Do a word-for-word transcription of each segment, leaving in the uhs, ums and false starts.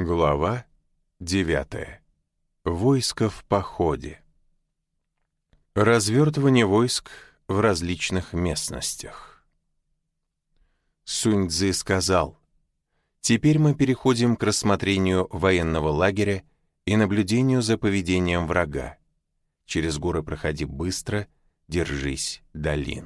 Глава девятая. Войско в походе. Развертывание войск в различных местностях. Сунь-Цзы сказал: «Теперь мы переходим к рассмотрению военного лагеря и наблюдению за поведением врага. Через горы проходи быстро, держись долин».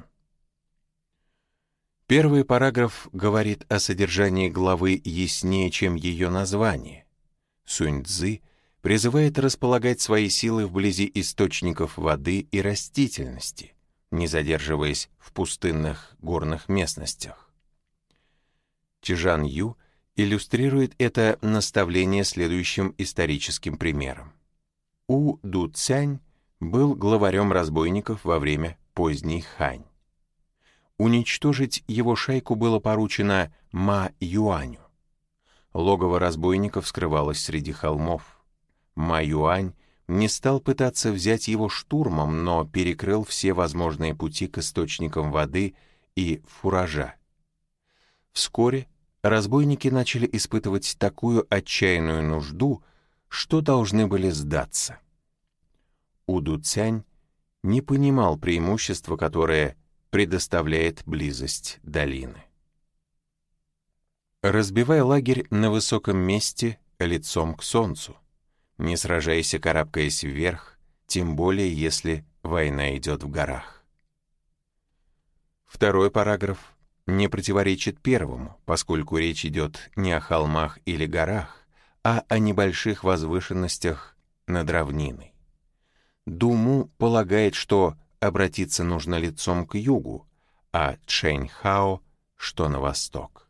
Первый параграф говорит о содержании главы яснее, чем ее название. Сунь-Цзы призывает располагать свои силы вблизи источников воды и растительности, не задерживаясь в пустынных горных местностях. Чжан Ю иллюстрирует это наставление следующим историческим примером. У Ду Цянь был главарем разбойников во время поздней Хань. Уничтожить его шайку было поручено Ма Юаню. Логово разбойников скрывалось среди холмов. Ма Юань не стал пытаться взять его штурмом, но перекрыл все возможные пути к источникам воды и фуража. Вскоре разбойники начали испытывать такую отчаянную нужду, что должны были сдаться. У Ду Цянь не понимал преимущества, которое предоставляет близость долины. Разбивай лагерь на высоком месте лицом к солнцу. Не сражайся, карабкаясь вверх, тем более если война идет в горах. Второй параграф не противоречит первому, поскольку речь идет не о холмах или горах, а о небольших возвышенностях над равниной. Думу полагает, что обратиться нужно лицом к югу, а Чэнь-Хао, что на восток.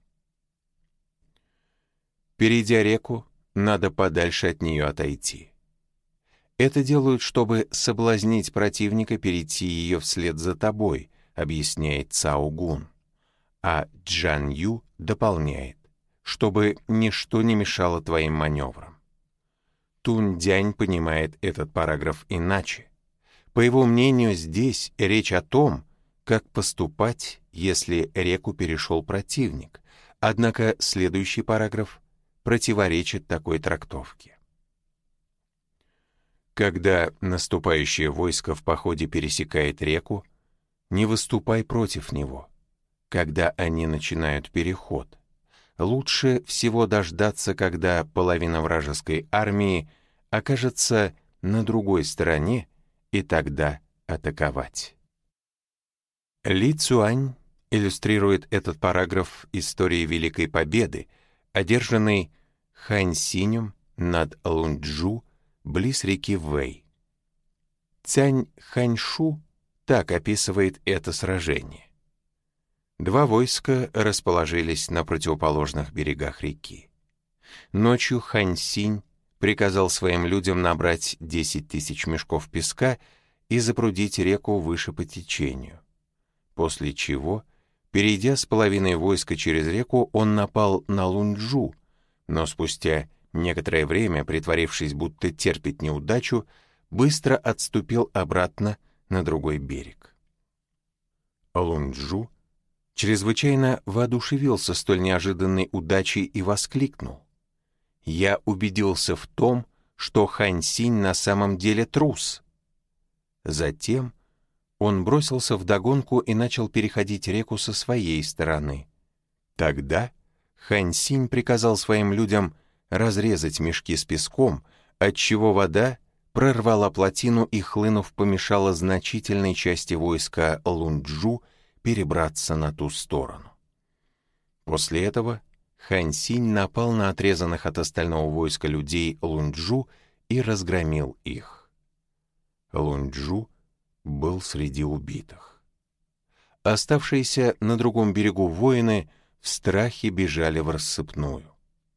Перейдя реку, надо подальше от нее отойти. Это делают, чтобы соблазнить противника перейти ее вслед за тобой, объясняет Цао Гун. А Чжан Ю дополняет, чтобы ничто не мешало твоим маневрам. Тунь Дянь понимает этот параграф иначе. По его мнению, здесь речь о том, как поступать, если реку перешел противник, однако следующий параграф противоречит такой трактовке. Когда наступающее войско в походе пересекает реку, не выступай против него. Когда они начинают переход, лучше всего дождаться, когда половина вражеской армии окажется на другой стороне, и тогда атаковать. Ли Цюань иллюстрирует этот параграф истории Великой Победы, одержанной Хань Синем над Лунчжу близ реки Вэй. Цянь Ханьшу так описывает это сражение. Два войска расположились на противоположных берегах реки. Ночью Хань Синь приказал своим людям набрать десять тысяч мешков песка и запрудить реку выше по течению. После чего, перейдя с половиной войска через реку, он напал на Лунчжу, но спустя некоторое время, притворившись, будто терпит неудачу, быстро отступил обратно на другой берег. Лунчжу чрезвычайно воодушевился столь неожиданной удачей и воскликнул: «Я убедился в том, что Хань Синь на самом деле трус». Затем он бросился вдогонку и начал переходить реку со своей стороны. Тогда Хань Синь приказал своим людям разрезать мешки с песком, отчего вода прорвала плотину и, хлынув, помешала значительной части войска Лунчжу перебраться на ту сторону. После этого Хань Синь напал на отрезанных от остального войска людей Лунчжу и разгромил их. Лунчжу был среди убитых. Оставшиеся на другом берегу воины в страхе бежали в рассыпную.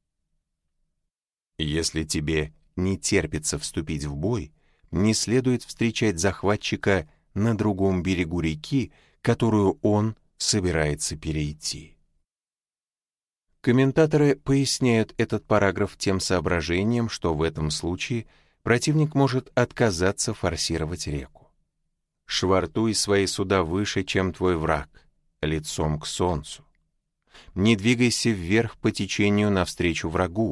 Если тебе не терпится вступить в бой, не следует встречать захватчика на другом берегу реки, которую он собирается перейти. Комментаторы поясняют этот параграф тем соображением, что в этом случае противник может отказаться форсировать реку. Швартуй свои суда выше, чем твой враг, лицом к солнцу. Не двигайся вверх по течению навстречу врагу,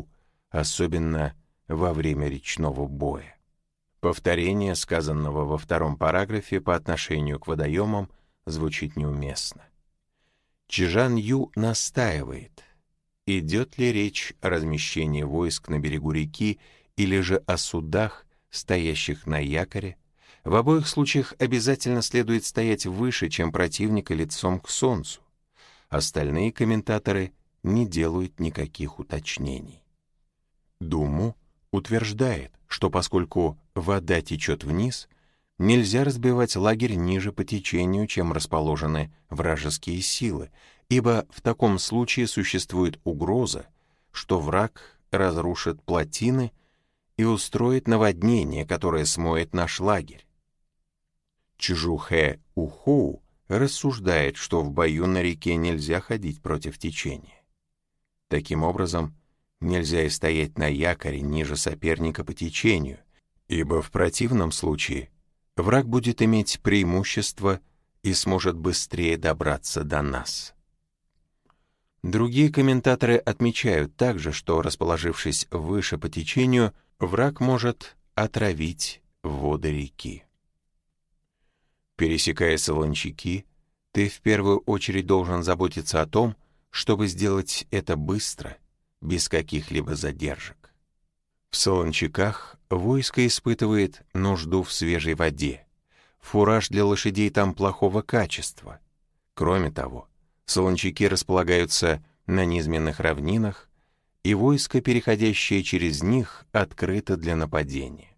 особенно во время речного боя. Повторение сказанного во втором параграфе по отношению к водоемам звучит неуместно. Чжан Ю настаивает, идет ли речь о размещении войск на берегу реки или же о судах, стоящих на якоре. В обоих случаях обязательно следует стоять выше, чем противник, и лицом к солнцу. Остальные комментаторы не делают никаких уточнений. Думу утверждает, что поскольку вода течет вниз, нельзя разбивать лагерь ниже по течению, чем расположены вражеские силы, ибо в таком случае существует угроза, что враг разрушит плотины и устроит наводнение, которое смоет наш лагерь. Чжухэ Ухоу рассуждает, что в бою на реке нельзя ходить против течения. Таким образом, нельзя и стоять на якоре ниже соперника по течению, ибо в противном случае враг будет иметь преимущество и сможет быстрее добраться до нас. Другие комментаторы отмечают также, что, расположившись выше по течению, враг может отравить воды реки. Пересекая солончаки, ты в первую очередь должен заботиться о том, чтобы сделать это быстро, без каких-либо задержек. В солончаках войско испытывает нужду в свежей воде. Фураж для лошадей там плохого качества. Кроме того, солончаки располагаются на низменных равнинах, и войско, переходящее через них, открыто для нападения.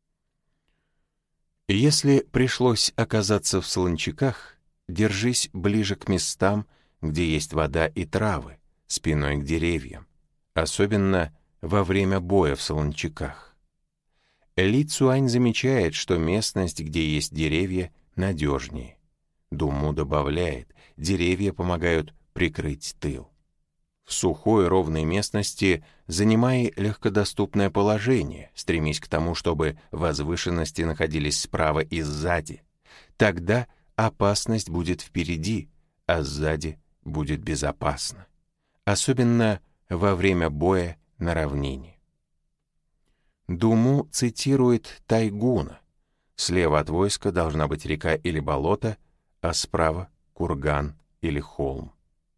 Если пришлось оказаться в солончаках, держись ближе к местам, где есть вода и травы, спиной к деревьям, особенно во время боя в солончаках. Ли Цюань замечает, что местность, где есть деревья, надежнее. Думу добавляет, деревья помогают прикрыть тыл. В сухой ровной местности занимай легкодоступное положение, стремись к тому, чтобы возвышенности находились справа и сзади. Тогда опасность будет впереди, а сзади будет безопасно. Особенно во время боя на равнине. Думу цитирует Тайгуна. Слева от войска должна быть река или болото, а справа — курган или холм.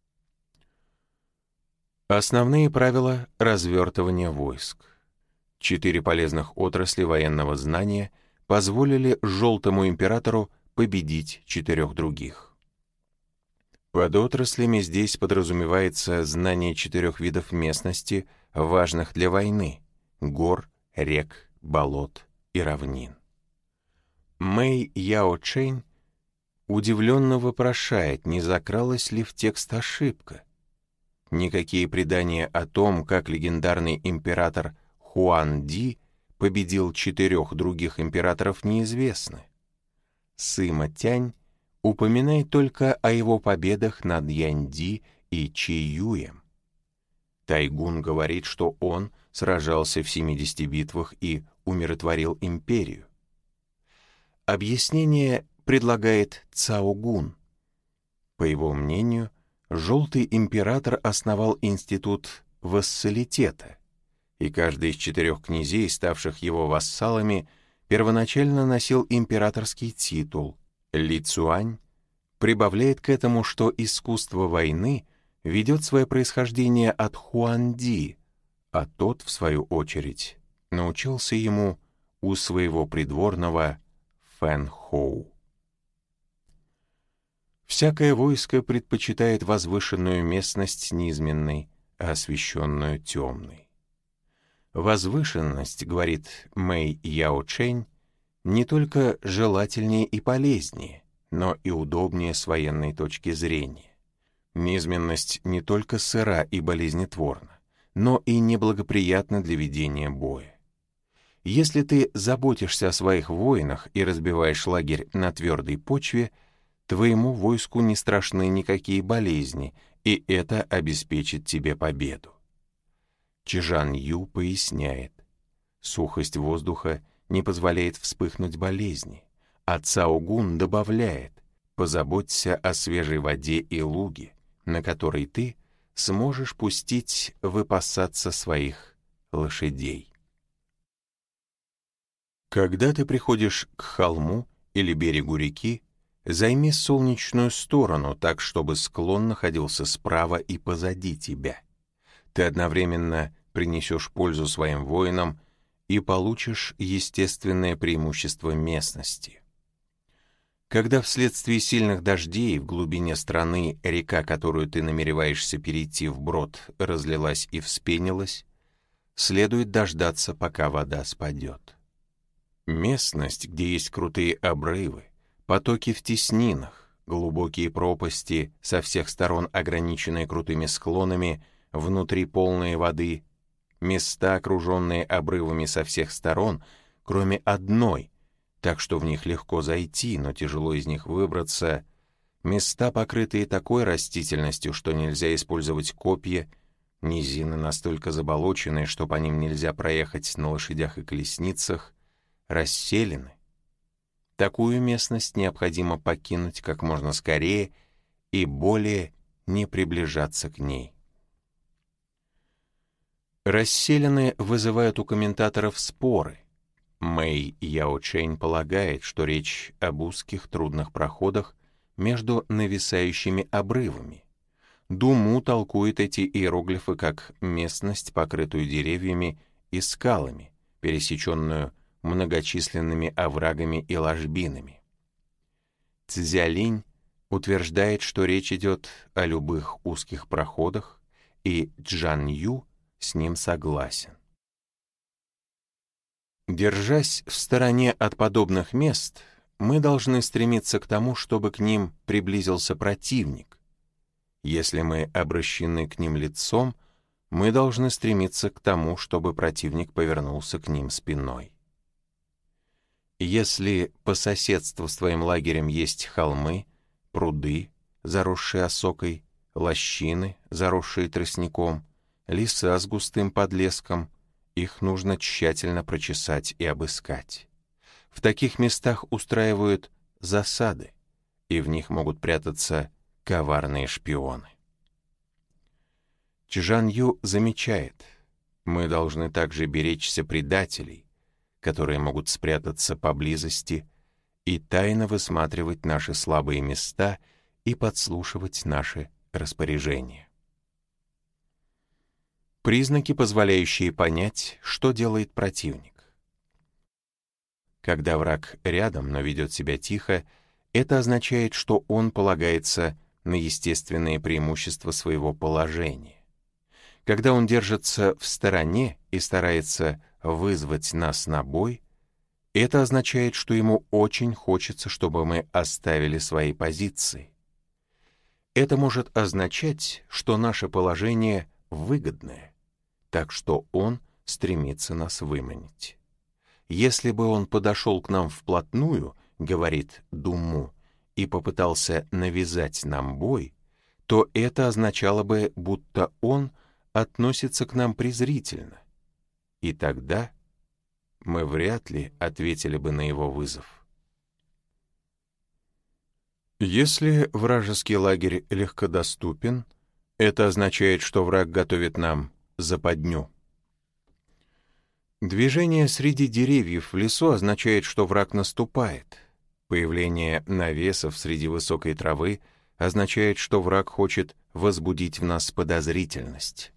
Основные правила развертывания войск. Четыре полезных отрасли военного знания позволили Желтому императору победить четырех других. Под отраслями здесь подразумевается знание четырех видов местности, важных для войны — гор, рек, болот и равнин. Мэй Яо Чэнь удивленно вопрошает, не закралась ли в текст ошибка. Никакие предания о том, как легендарный император Хуан Ди победил четырех других императоров, неизвестны. Сыма Тянь упоминает только о его победах над Янь Ди и Чи Юем. Тайгун говорит, что он сражался в семидесяти битвах и умиротворил империю. Объяснение предлагает Цао Гун. По его мнению, Желтый император основал институт вассалитета, и каждый из четырех князей, ставших его вассалами, первоначально носил императорский титул. Ли Цюань прибавляет к этому, что искусство войны ведет свое происхождение от Хуан Ди, а тот, в свою очередь, научился ему у своего придворного Фэн Хоу. Всякое войско предпочитает возвышенную местность низменной, а освещенную темной. Возвышенность, говорит Мэй Яо Чэнь, не только желательнее и полезнее, но и удобнее с военной точки зрения. Низменность не только сыра и болезнетворна, но и неблагоприятна для ведения боя. Если ты заботишься о своих воинах и разбиваешь лагерь на твердой почве, твоему войску не страшны никакие болезни, и это обеспечит тебе победу. Чжан Ю поясняет, сухость воздуха не позволяет вспыхнуть болезни, а Цао Гун добавляет, позаботься о свежей воде и луге, на которой ты сможешь пустить выпасаться своих лошадей. Когда ты приходишь к холму или берегу реки, займи солнечную сторону так, чтобы склон находился справа и позади тебя. Ты одновременно принесешь пользу своим воинам и получишь естественное преимущество местности. Когда вследствие сильных дождей в глубине страны река, которую ты намереваешься перейти вброд, разлилась и вспенилась, следует дождаться, пока вода спадет. Местность, где есть крутые обрывы, потоки в теснинах, глубокие пропасти, со всех сторон ограниченные крутыми склонами, внутри полные воды, места, окруженные обрывами со всех сторон, кроме одной, так что в них легко зайти, но тяжело из них выбраться, места, покрытые такой растительностью, что нельзя использовать копья, низины настолько заболоченные, что по ним нельзя проехать на лошадях и колесницах, расселены. Такую местность необходимо покинуть как можно скорее и более не приближаться к ней. Расселены вызывают у комментаторов споры. Мэй Яочэнь полагает, что речь об узких трудных проходах между нависающими обрывами. Думу толкует эти иероглифы как местность, покрытую деревьями и скалами, пересеченную многочисленными оврагами и ложбинами. Цзялинь утверждает, что речь идет о любых узких проходах, и Джан Ю с ним согласен. Держась в стороне от подобных мест, мы должны стремиться к тому, чтобы к ним приблизился противник. Если мы обращены к ним лицом, мы должны стремиться к тому, чтобы противник повернулся к ним спиной. Если по соседству с твоим лагерем есть холмы, пруды, заросшие осокой, лощины, заросшие тростником, леса с густым подлеском, их нужно тщательно прочесать и обыскать. В таких местах устраивают засады, и в них могут прятаться коварные шпионы. Чжан Ю замечает, мы должны также беречься предателей, которые могут спрятаться поблизости и тайно высматривать наши слабые места и подслушивать наши распоряжения. Признаки, позволяющие понять, что делает противник. Когда враг рядом, но ведет себя тихо, это означает, что он полагается на естественные преимущества своего положения. Когда он держится в стороне и старается вызвать нас на бой, это означает, что ему очень хочется, чтобы мы оставили свои позиции. Это может означать, что наше положение выгодное, так что он стремится нас выманить. Если бы он подошел к нам вплотную, говорит Думу, и попытался навязать нам бой, то это означало бы, будто он относится к нам презрительно, и тогда мы вряд ли ответили бы на его вызов. Если вражеский лагерь легкодоступен, это означает, что враг готовит нам западню. Движение среди деревьев в лесу означает, что враг наступает. Появление навесов среди высокой травы означает, что враг хочет возбудить в нас подозрительность.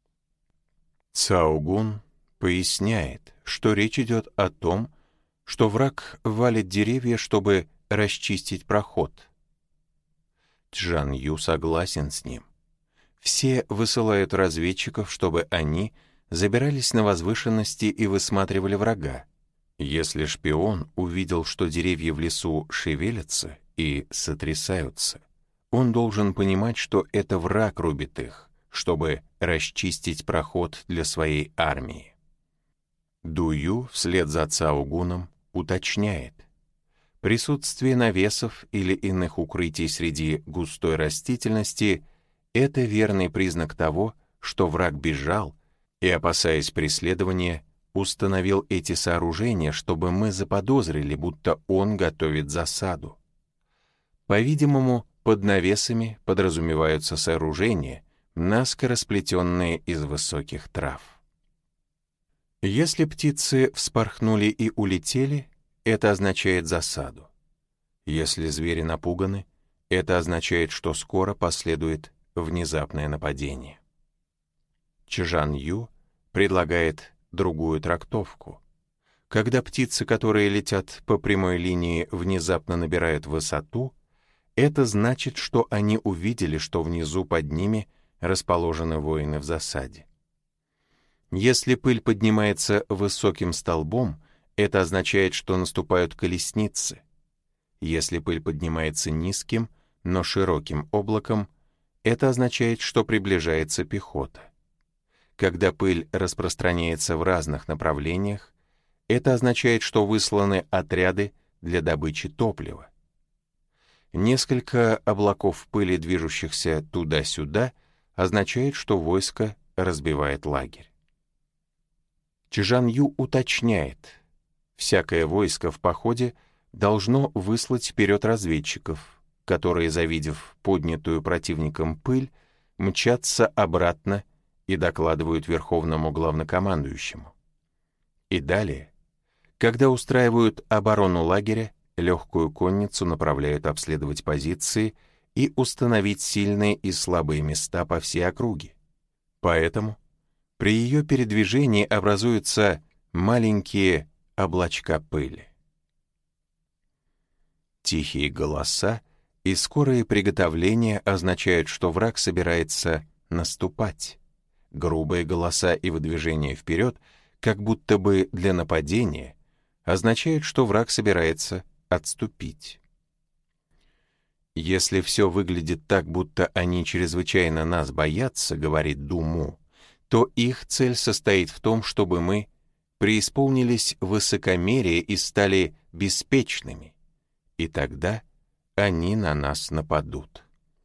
Цаогун поясняет, что речь идет о том, что враг валит деревья, чтобы расчистить проход. Чжан Ю согласен с ним. Все высылают разведчиков, чтобы они забирались на возвышенности и высматривали врага. Если шпион увидел, что деревья в лесу шевелятся и сотрясаются, он должен понимать, что это враг рубит их, чтобы расчистить проход для своей армии. Дую вслед за Цаогуном уточняет, присутствие навесов или иных укрытий среди густой растительности — это верный признак того, что враг бежал и, опасаясь преследования, установил эти сооружения, чтобы мы заподозрили, будто он готовит засаду. По-видимому, под навесами подразумеваются сооружения, наскоро сплетенные из высоких трав. Если птицы вспорхнули и улетели, это означает засаду. Если звери напуганы, это означает, что скоро последует внезапное нападение. Чжан Ю предлагает другую трактовку. Когда птицы, которые летят по прямой линии, внезапно набирают высоту, это значит, что они увидели, что внизу под ними расположены воины в засаде. Если пыль поднимается высоким столбом, это означает, что наступают колесницы. Если пыль поднимается низким, но широким облаком, это означает, что приближается пехота. Когда пыль распространяется в разных направлениях, это означает, что высланы отряды для добычи топлива. Несколько облаков пыли, движущихся туда-сюда, означает, что войско разбивает лагерь. Чжан Ю уточняет, всякое войско в походе должно выслать вперед разведчиков, которые, завидев поднятую противником пыль, мчатся обратно и докладывают верховному главнокомандующему. И далее, когда устраивают оборону лагеря, легкую конницу направляют обследовать позиции и установить сильные и слабые места по всей округе. Поэтому при ее передвижении образуются маленькие облачка пыли. Тихие голоса и скорые приготовления означают, что враг собирается наступать. Грубые голоса и выдвижение вперед, как будто бы для нападения, означают, что враг собирается отступить. Если все выглядит так, будто они чрезвычайно нас боятся, говорит Думу, то их цель состоит в том, чтобы мы преисполнились высокомерия и стали беспечными, и тогда они на нас нападут.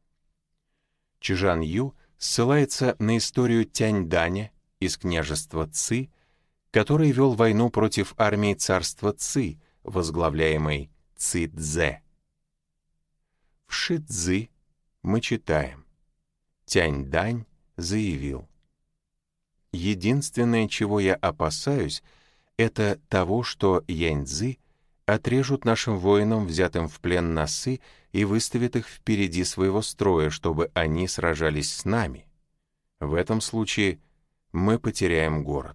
Чжан Ю ссылается на историю Тяньданя из княжества Ци, который вел войну против армии царства Ци, возглавляемой Ци Цзэ. В Ши Цзы мы читаем: Тяньдань заявил: «Единственное, чего я опасаюсь, это того, что Яньцзы отрежут нашим воинам, взятым в плен носы, и выставят их впереди своего строя, чтобы они сражались с нами. В этом случае мы потеряем город».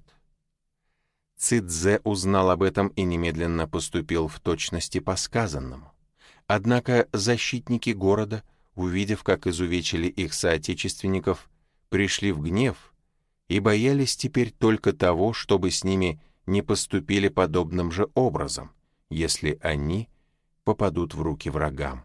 Ци Цзэ узнал об этом и немедленно поступил в точности по сказанному. Однако защитники города, увидев, как изувечили их соотечественников, пришли в гнев и боялись теперь только того, чтобы с ними не поступили подобным же образом, если они попадут в руки врагам.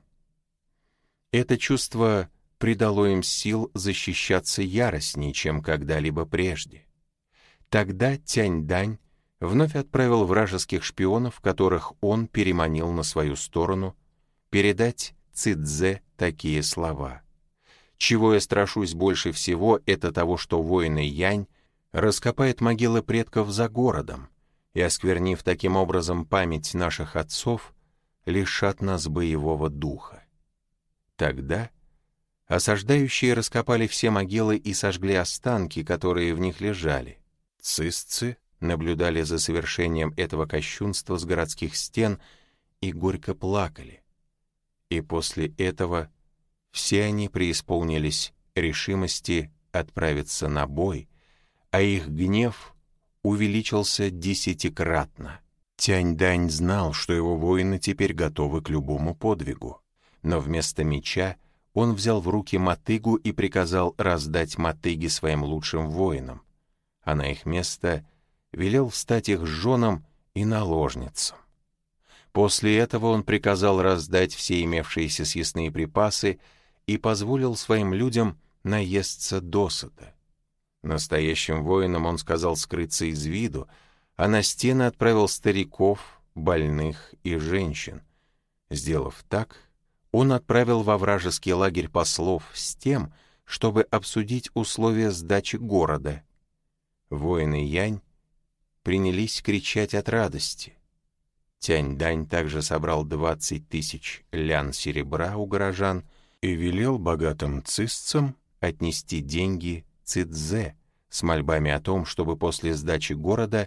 Это чувство придало им сил защищаться яростнее, чем когда-либо прежде. Тогда Тяньдань вновь отправил вражеских шпионов, которых он переманил на свою сторону, передать Ци Цзэ такие слова: «Чего я страшусь больше всего, это того, что воины Янь раскопают могилы предков за городом и, осквернив таким образом память наших отцов, лишат нас боевого духа». Тогда осаждающие раскопали все могилы и сожгли останки, которые в них лежали. Цисцы наблюдали за совершением этого кощунства с городских стен и горько плакали. И после этого все они преисполнились решимости отправиться на бой, а их гнев увеличился десятикратно. Тяньдань знал, что его воины теперь готовы к любому подвигу, но вместо меча он взял в руки мотыгу и приказал раздать мотыги своим лучшим воинам, а на их место велел встать их женам и наложницам. После этого он приказал раздать все имевшиеся съестные припасы и позволил своим людям наесться досыта. Настоящим воинам он сказал скрыться из виду, а на стены отправил стариков, больных и женщин. Сделав так, он отправил во вражеский лагерь послов с тем, чтобы обсудить условия сдачи города. Воины Янь принялись кричать от радости. Тяньдань также собрал двадцать тысяч лян серебра у горожан и велел богатым цисцам отнести деньги Ци Цзэ с мольбами о том, чтобы после сдачи города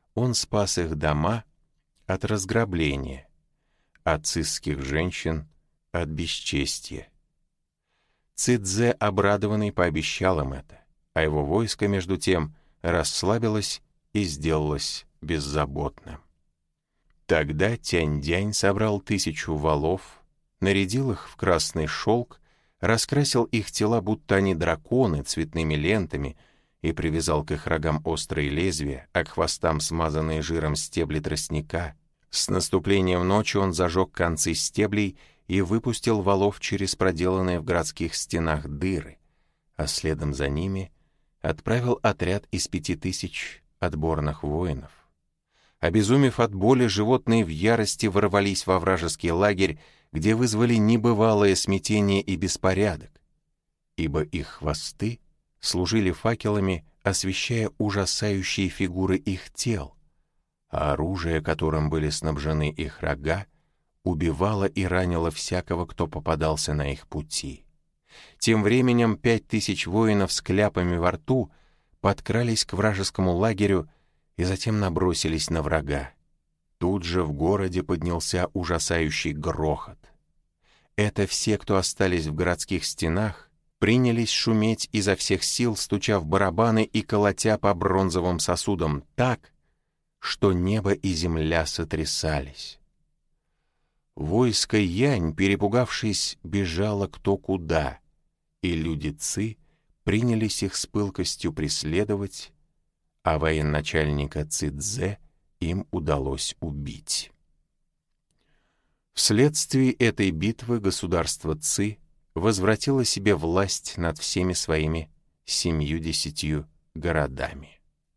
он спас их дома от разграбления, а цисских женщин — от бесчестия. Цидзе, обрадованный, пообещал им это, а его войско, между тем, расслабилось и сделалось беззаботным. Тогда Тяньдянь собрал тысячу валов, нарядил их в красный шелк, раскрасил их тела, будто они драконы, цветными лентами, и привязал к их рогам острые лезвия, а к хвостам смазанные жиром стебли тростника. С наступлением ночи он зажег концы стеблей и выпустил валов через проделанные в городских стенах дыры, а следом за ними отправил отряд из пяти тысяч отборных воинов. Обезумев от боли, животные в ярости ворвались во вражеский лагерь, где вызвали небывалое смятение и беспорядок, ибо их хвосты служили факелами, освещая ужасающие фигуры их тел, а оружие, которым были снабжены их рога, убивало и ранило всякого, кто попадался на их пути. Тем временем пять тысяч воинов с кляпами во рту подкрались к вражескому лагерю и затем набросились на врага. Тут же в городе поднялся ужасающий грохот. Это все, кто остались в городских стенах, принялись шуметь изо всех сил, стуча в барабаны и колотя по бронзовым сосудам так, что небо и земля сотрясались. Войско Янь, перепугавшись, бежало кто куда, и люди Ци принялись их с пылкостью преследовать, а военачальника Цидзе им удалось убить. Вследствие этой битвы государство Ци возвратило себе власть над всеми своими семью-десятью городами.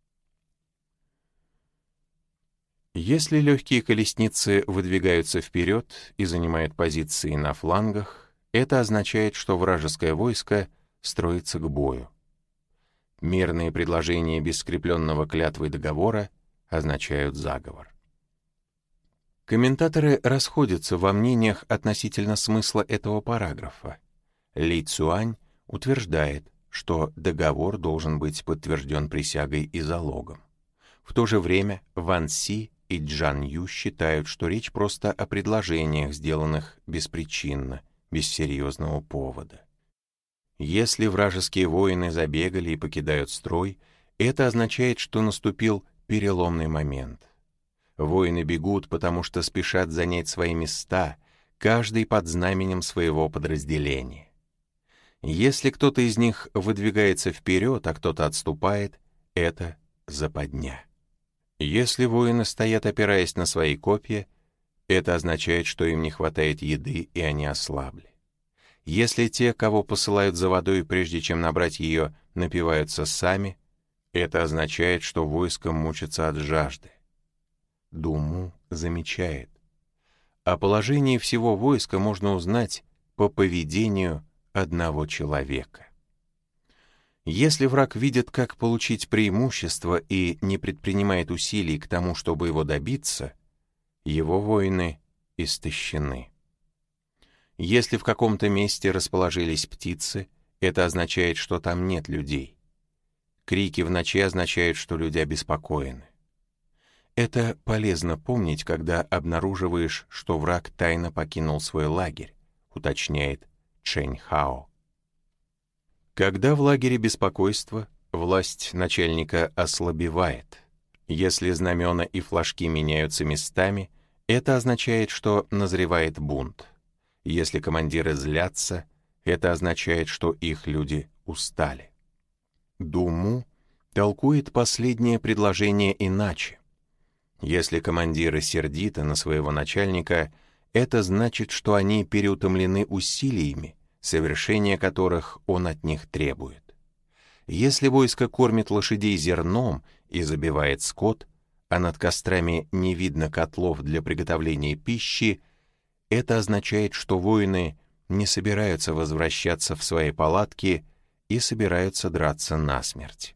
Если легкие колесницы выдвигаются вперед и занимают позиции на флангах, это означает, что вражеское войско строится к бою. Мирные предложения без скрепленного клятвой договора означают заговор. Комментаторы расходятся во мнениях относительно смысла этого параграфа. Ли Цюань утверждает, что договор должен быть подтвержден присягой и залогом. В то же время Ван Си и Джан Ю считают, что речь просто о предложениях, сделанных беспричинно, без серьезного повода. Если вражеские воины забегали и покидают строй, это означает, что наступил переломный момент. Воины бегут, потому что спешат занять свои места, каждый под знаменем своего подразделения. Если кто-то из них выдвигается вперед, а кто-то отступает, это западня. Если воины стоят, опираясь на свои копья, это означает, что им не хватает еды, и они ослабли. Если те, кого посылают за водой, прежде чем набрать ее, напиваются сами, это означает, что войско мучится от жажды. Думу замечает: о положении всего войска можно узнать по поведению одного человека. Если враг видит, как получить преимущество и не предпринимает усилий к тому, чтобы его добиться, его воины истощены. Если в каком-то месте расположились птицы, это означает, что там нет людей. Крики в ночи означают, что люди обеспокоены. Это полезно помнить, когда обнаруживаешь, что враг тайно покинул свой лагерь, уточняет Чэнь Хао. Когда в лагере беспокойство, власть начальника ослабевает. Если знамена и флажки меняются местами, это означает, что назревает бунт. Если командиры злятся, это означает, что их люди устали. Думу толкует последнее предложение иначе. Если командиры сердиты на своего начальника, это значит, что они переутомлены усилиями, совершение которых он от них требует. Если войско кормит лошадей зерном и забивает скот, а над кострами не видно котлов для приготовления пищи, это означает, что воины не собираются возвращаться в свои палатки и собираются драться насмерть.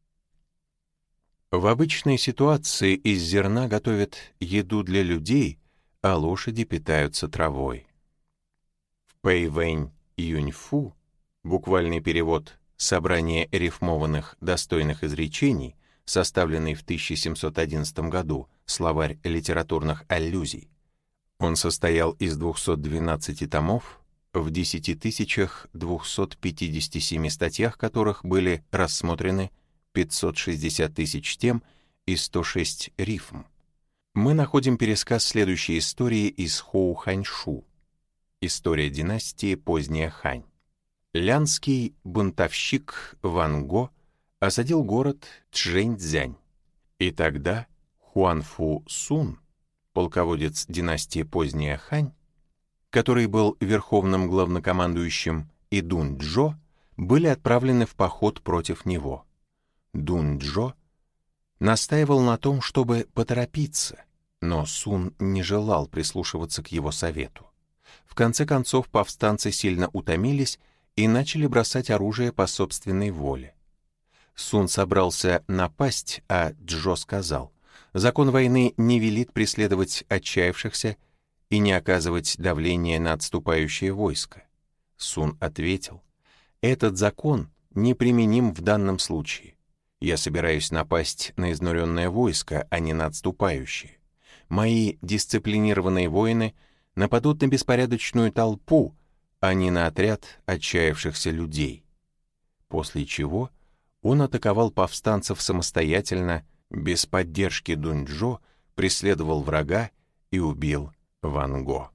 В обычной ситуации из зерна готовят еду для людей, а лошади питаются травой. В Пэйвэнь Юньфу, буквальный перевод «собрание рифмованных достойных изречений», составленный в тысяча семьсот одиннадцатом году, словарь литературных аллюзий. Он состоял из двухсот двенадцати томов, в десяти тысячах двухстах пятидесяти семи статьях которых были рассмотрены пятьсот шестьдесят тысяч тем и сто шесть рифм. Мы находим пересказ следующей истории из Хоу-Ханьшу. История династии Поздняя Хань. Лянский бунтовщик Ван Го осадил город Чжэньцзянь. И тогда Хуанфу Сун, полководец династии Поздняя Хань, который был верховным главнокомандующим, и Дун Чжо были отправлены в поход против него. Дун Чжо настаивал на том, чтобы поторопиться, но Сун не желал прислушиваться к его совету. В конце концов, повстанцы сильно утомились и начали бросать оружие по собственной воле. Сун собрался напасть, а Чжо сказал: «Закон войны не велит преследовать отчаявшихся и не оказывать давления на отступающее войско». Сун ответил: «Этот закон неприменим в данном случае. Я собираюсь напасть на изнуренное войско, а не на отступающие. Мои дисциплинированные воины нападут на беспорядочную толпу, а не на отряд отчаявшихся людей». После чего он атаковал повстанцев самостоятельно, без поддержки Дун Чжо, преследовал врага и убил Ван Го.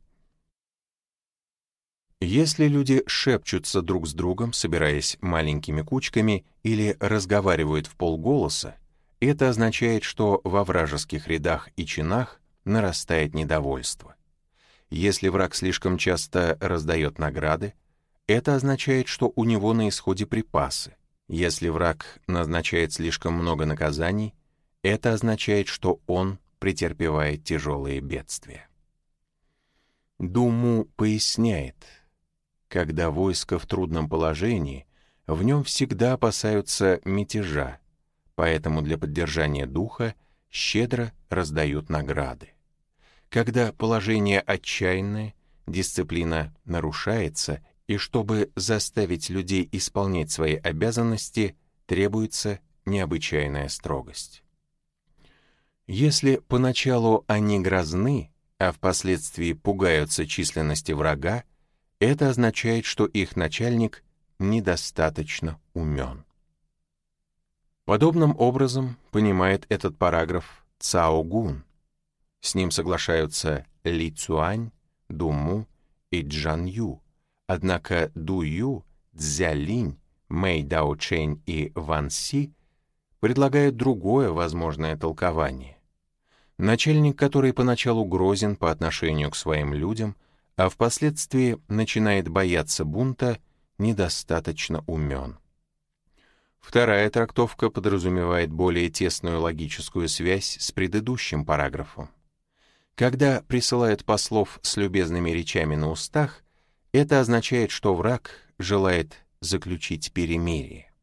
Если люди шепчутся друг с другом, собираясь маленькими кучками, или разговаривают в полголоса, это означает, что во вражеских рядах и чинах нарастает недовольство. Если враг слишком часто раздает награды, это означает, что у него на исходе припасы. Если враг назначает слишком много наказаний, это означает, что он претерпевает тяжелые бедствия. Думу поясняет: когда войско в трудном положении, в нем всегда опасаются мятежа, поэтому для поддержания духа щедро раздают награды. Когда положение отчаянное, дисциплина нарушается, и чтобы заставить людей исполнять свои обязанности, требуется необычайная строгость. Если поначалу они грозны, а впоследствии пугаются численности врага, это означает, что их начальник недостаточно умен. Подобным образом понимает этот параграф Цао Гун. С ним соглашаются Ли Цюань, Ду Му и Джан Ю, однако Ду Ю, Цзя Линь, Мэй Дао Чэнь и Ван Си предлагают другое возможное толкование. Начальник, который поначалу грозен по отношению к своим людям, а впоследствии начинает бояться бунта, недостаточно умен. Вторая трактовка подразумевает более тесную логическую связь с предыдущим параграфом. Когда присылают послов с любезными речами на устах, это означает, что враг желает заключить перемирие.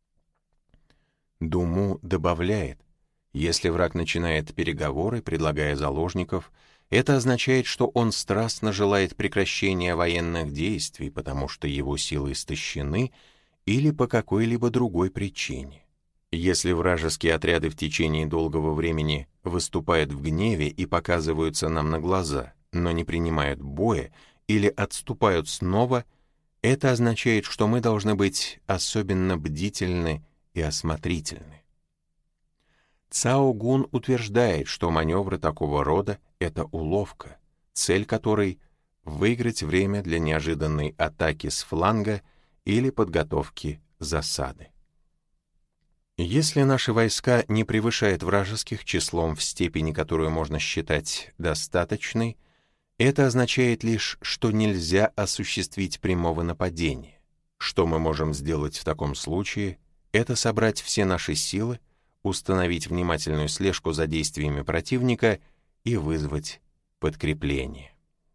Думу добавляет: если враг начинает переговоры, предлагая заложников, это означает, что он страстно желает прекращения военных действий, потому что его силы истощены или по какой-либо другой причине. Если вражеские отряды в течение долгого времени выступают в гневе и показываются нам на глаза, но не принимают боя или отступают снова, это означает, что мы должны быть особенно бдительны и осмотрительны. Цао Гун утверждает, что маневры такого рода — это уловка, цель которой — выиграть время для неожиданной атаки с фланга или подготовки засады. Если наши войска не превышают вражеских числом в степени, которую можно считать достаточной, это означает лишь, что нельзя осуществить прямого нападения. Что мы можем сделать в таком случае, это собрать все наши силы, установить внимательную слежку за действиями противника и вызвать подкрепление.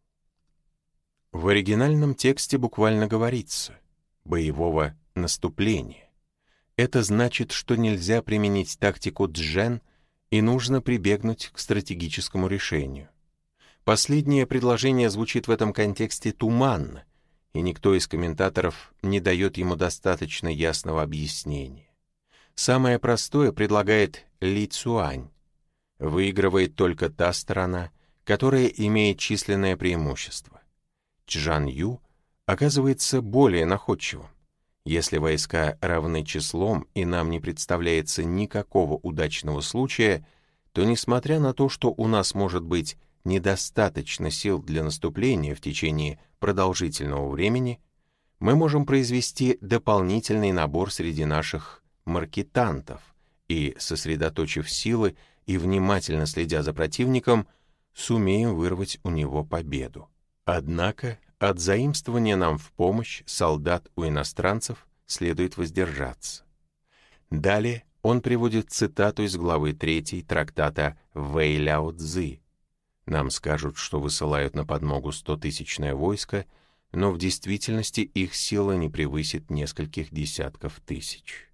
В оригинальном тексте буквально говорится «боевого наступления». Это значит, что нельзя применить тактику джен и нужно прибегнуть к стратегическому решению. Последнее предложение звучит в этом контексте туманно, и никто из комментаторов не дает ему достаточно ясного объяснения. Самое простое предлагает Ли Цюань. Выигрывает только та сторона, которая имеет численное преимущество. Чжан Ю оказывается более находчивым. Если войска равны числом и нам не представляется никакого удачного случая, то, несмотря на то, что у нас может быть недостаточно сил для наступления в течение продолжительного времени, мы можем произвести дополнительный набор среди наших маркетантов и, сосредоточив силы и внимательно следя за противником, сумеем вырвать у него победу. Однако от заимствования нам в помощь солдат у иностранцев следует воздержаться. Далее он приводит цитату из главы третьей трактата Вэй Ляо Цзы. Нам скажут, что высылают на подмогу стотысячное войско, но в действительности их сила не превысит нескольких десятков тысяч.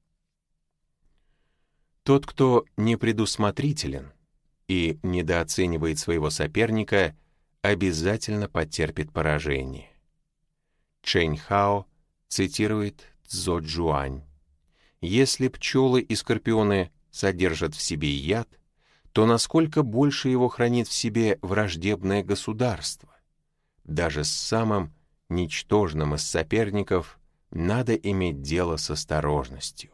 Тот, кто непредусмотрителен и недооценивает своего соперника, обязательно потерпит поражение. Чэнь Хао цитирует Цзо Джуань. Если пчелы и скорпионы содержат в себе яд, то насколько больше его хранит в себе враждебное государство? Даже с самым ничтожным из соперников надо иметь дело с осторожностью.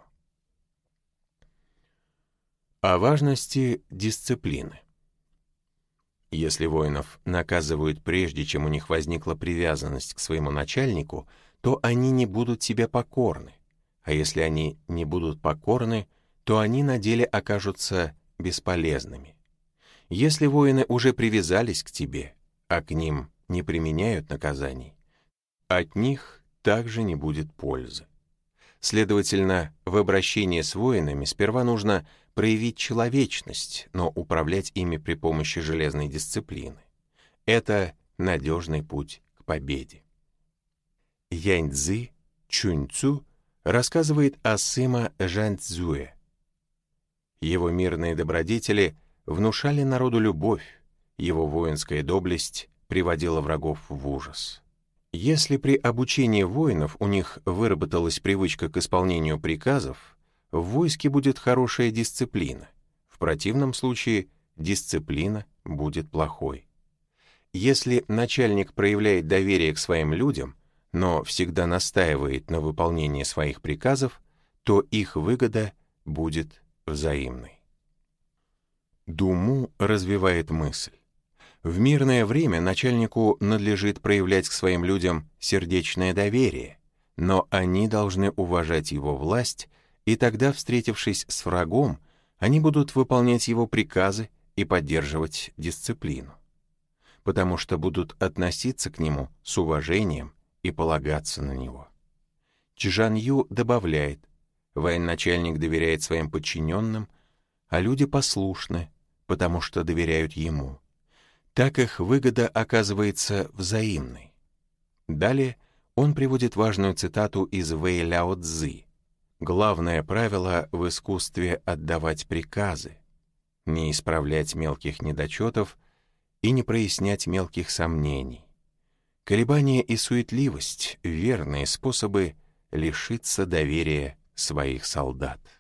О важности дисциплины. Если воинов наказывают прежде, чем у них возникла привязанность к своему начальнику, то они не будут тебе покорны, а если они не будут покорны, то они на деле окажутся бесполезными. Если воины уже привязались к тебе, а к ним не применяют наказаний, от них также не будет пользы. Следовательно, в обращении с воинами сперва нужно проявить человечность, но управлять ими при помощи железной дисциплины. Это надежный путь к победе. Яньцзы Чуньцу рассказывает о Сыма Жаньцзюэ. Его мирные добродетели внушали народу любовь, его воинская доблесть приводила врагов в ужас. Если при обучении воинов у них выработалась привычка к исполнению приказов, в войске будет хорошая дисциплина. В противном случае дисциплина будет плохой. Если начальник проявляет доверие к своим людям, но всегда настаивает на выполнении своих приказов, то их выгода будет взаимной. Думу развивает мысль. В мирное время начальнику надлежит проявлять к своим людям сердечное доверие, но они должны уважать его власть, и тогда, встретившись с врагом, они будут выполнять его приказы и поддерживать дисциплину, потому что будут относиться к нему с уважением и полагаться на него. Чжан Ю добавляет, военачальник доверяет своим подчиненным, а люди послушны, потому что доверяют ему. Так их выгода оказывается взаимной. Далее он приводит важную цитату из Вэй Ляо Цзы. Главное правило в искусстве — отдавать приказы, не исправлять мелких недочетов и не прояснять мелких сомнений. Колебания и суетливость — верные способы лишиться доверия своих солдат.